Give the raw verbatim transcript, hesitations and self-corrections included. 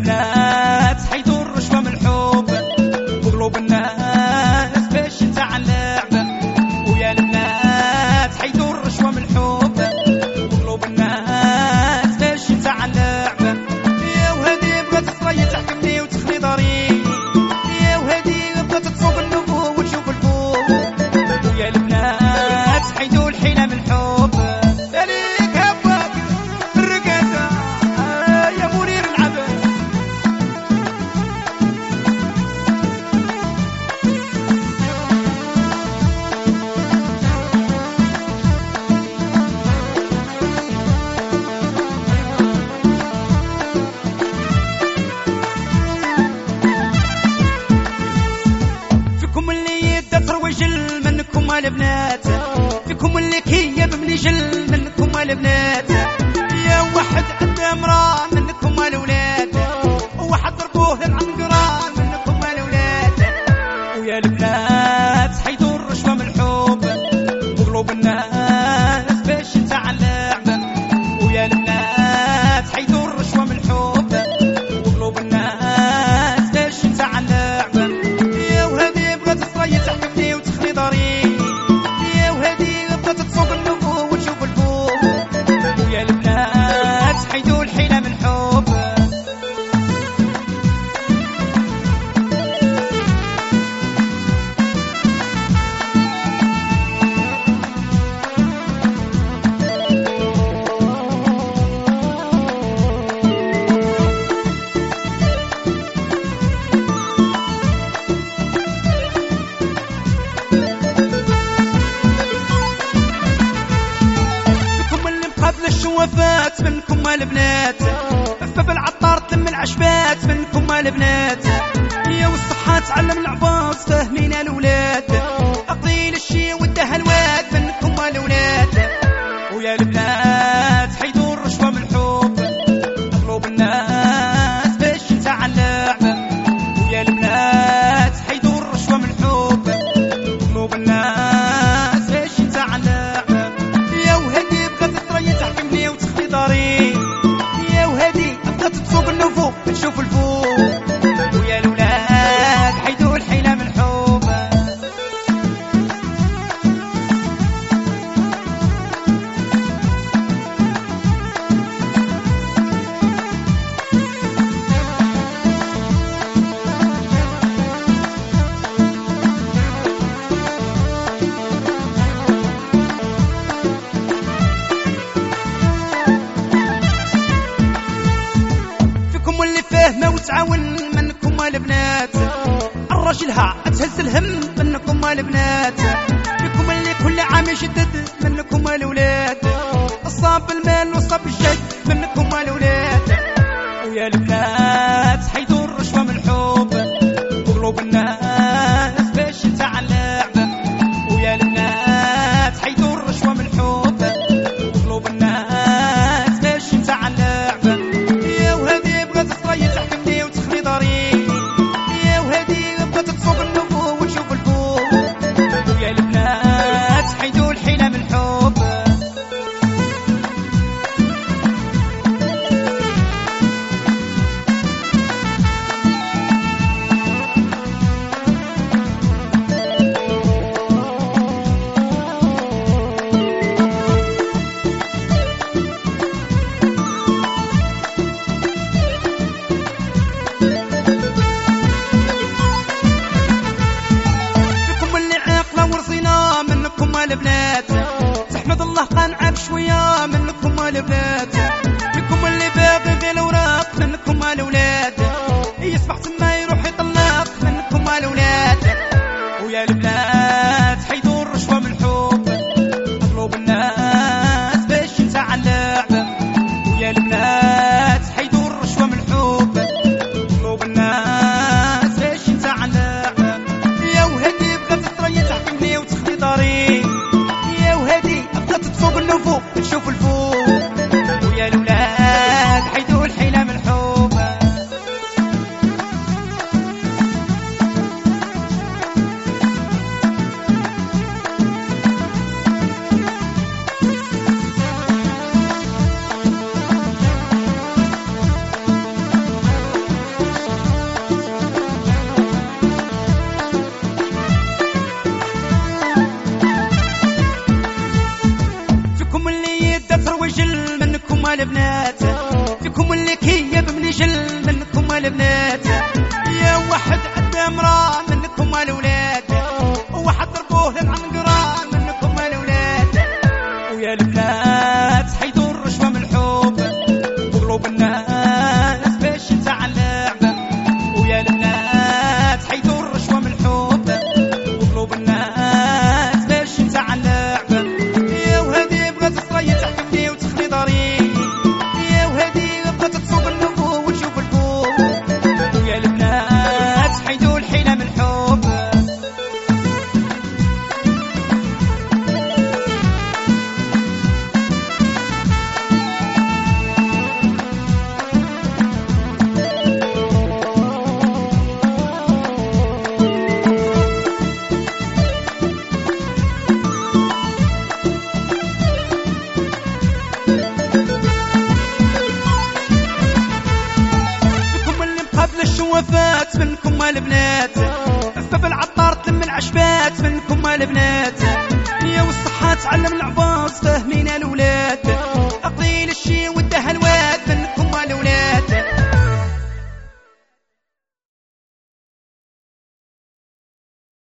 البنات حيدوا الرشوة من الحب وقلوب الناس باش نتاع اللعبة. ويا البنات حيدوا الرشوة من الحب وقلوب الناس باش نتاع اللعبة. يا وهادي بغات تصري تحكمني وتخلي داري، يا وهادي بغات تصوب النبوة وتشوف الفوق. ويا البنات حيدوا الحيلة من الحب. عليك هباك الرقادة يا منير العبد. فيكم اللي يدى تروجل منكم البنات، فيكم اللي كيب من جل منكم البنات. يا واحد عنده امرأة منكم الولاد، وواحد ضربوه العنقران منكم الولاد. ويا البنات حيدوا الرشوة من الحب وقلوب الناس باش نتاع اللعبة. ويا البنات حيدوا الرشوة من الحب وقلوب الناس باش نتاع اللعبة. يا وهادي بغات تصري تحكمني وتخلي داري، يا وهادي بغات تصوب النبوة وتشوف الفوق. ويا البنات حيدوا الحيلة من الحب. الشوافات منكم البنات، فباب العطار تلم العشبات منكم البنات. يا والصحة تعلم العباس فاهمين الولاد، أقيل الشي ودها الواد منكم الولاد. ويا البنات حيدوا الرشوة من الحب قلوب الناس باش نتاع اللعبة. ويا البنات حيدوا الرشوة من الحب قلوب الناس باش نتاع اللعبة. يا وهادي بغات تريح تحكمني وتخلي داري، يا وهادي بغات تصوب النفوق تشوف الفوق. ويا الولاد حيدوا الحيلة من الحب. واللي فاهمه وتعاون منكم البنات، الراجلها تهز الهم منكم البنات. فيكم اللي كل عام يجدد منكم الولاد، الصاب المال والصاب الجد منكم الولاد. ويا البنات حيدوا الرشوة من الحب وقلوب الناس باش نتاع اللعبة. ويا البنات حيدوا الرشوة من الحب وقلوب الناس باش نتاع اللعبة. يا وهادي بغات تصري تحكمني وتخلي داري، يا وهادي بغات تصوب النبوة وتشوف الفوق. ويا البنات حيدوا الحيلة من الحب. منكم البنات تحمد الله قنعة بشوية منكم البنات. فيكم اللي باغي غير الوراق منكم الولاد، يصبح تما يروح يطلق منكم الولاد. ويا البنات حيدوا الرشوة من الحب قلوب الناس باش نتاع اللعبة. ويا البنات حيدوا الرشوة من الحب قلوب الناس باش نتاع اللعبة. يا وهادي بغات تريح تحكمني وتخلي داري، يا وهادي بغات تصوب النفوق تشوف الفوق. ويا الولاد حيدوا الحيلة من الحب. البنات. يا واحد عدا مرا منكم الولاد، وواحد ضربوه للعنقرة منكم الولاد. ويا البنات حيدوا الرشوة من الحب وقلوب الناس باش ينتع اللعبة. ويا البنات حيدوا الرشوة من الحب وقلوب الناس باش ينتع اللعبة. يا وهادي بغات تصري تحكمني وتخلي داري، يا وهادي بغات تصوب النفوق وتشوف الفوق. ويا البنات حيدوا الحيلة من الحب. الشوافات منكم البنات، عفاف العطار تلم العشبات منكم البنات. يا والصحة تعلم العبار